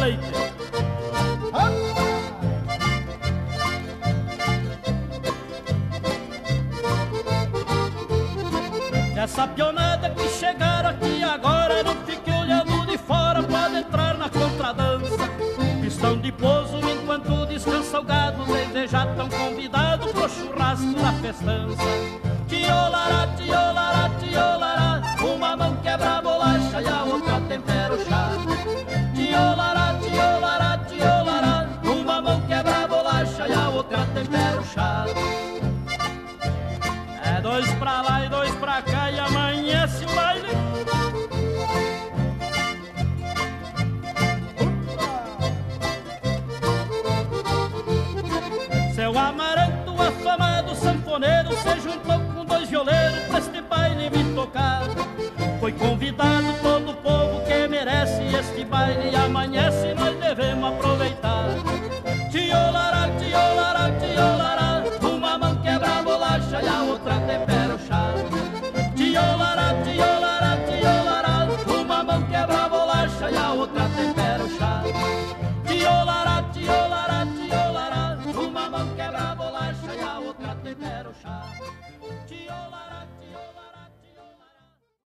leite. Essa pionada que chegaram aqui agora, não fique olhando de fora, pode entrar na contradança. Pistão de pouso enquanto descansa o gado, desde já tão convidados pro churrasco da festança. Tiolará, tiolará, tiolará, uma mão quebra a bolacha e a outra tempera o chá. Tiolará, tiolará, tiolará, uma mão quebra a bolacha e a outra tempera o chá. É dois pra lá e dois pra cá e amanhece o baile. Seu Amaranto, afamado sanfoneiro, se juntou com dois violeiros pra este baile me tocar. Foi convidado todo o povo que merece este baile e amanhece nós devemos aproveitar. Tiolará, tiolará, tiolará, uma mão quebra a bolacha e a outra tempera o chá. Tiolará, tiolará, tiolará, uma mão quebra a bolacha e a outra tempera o chá. Tiolará, tiolará, tiolará, uma mão quebra a bolacha e a outra tempera o chá.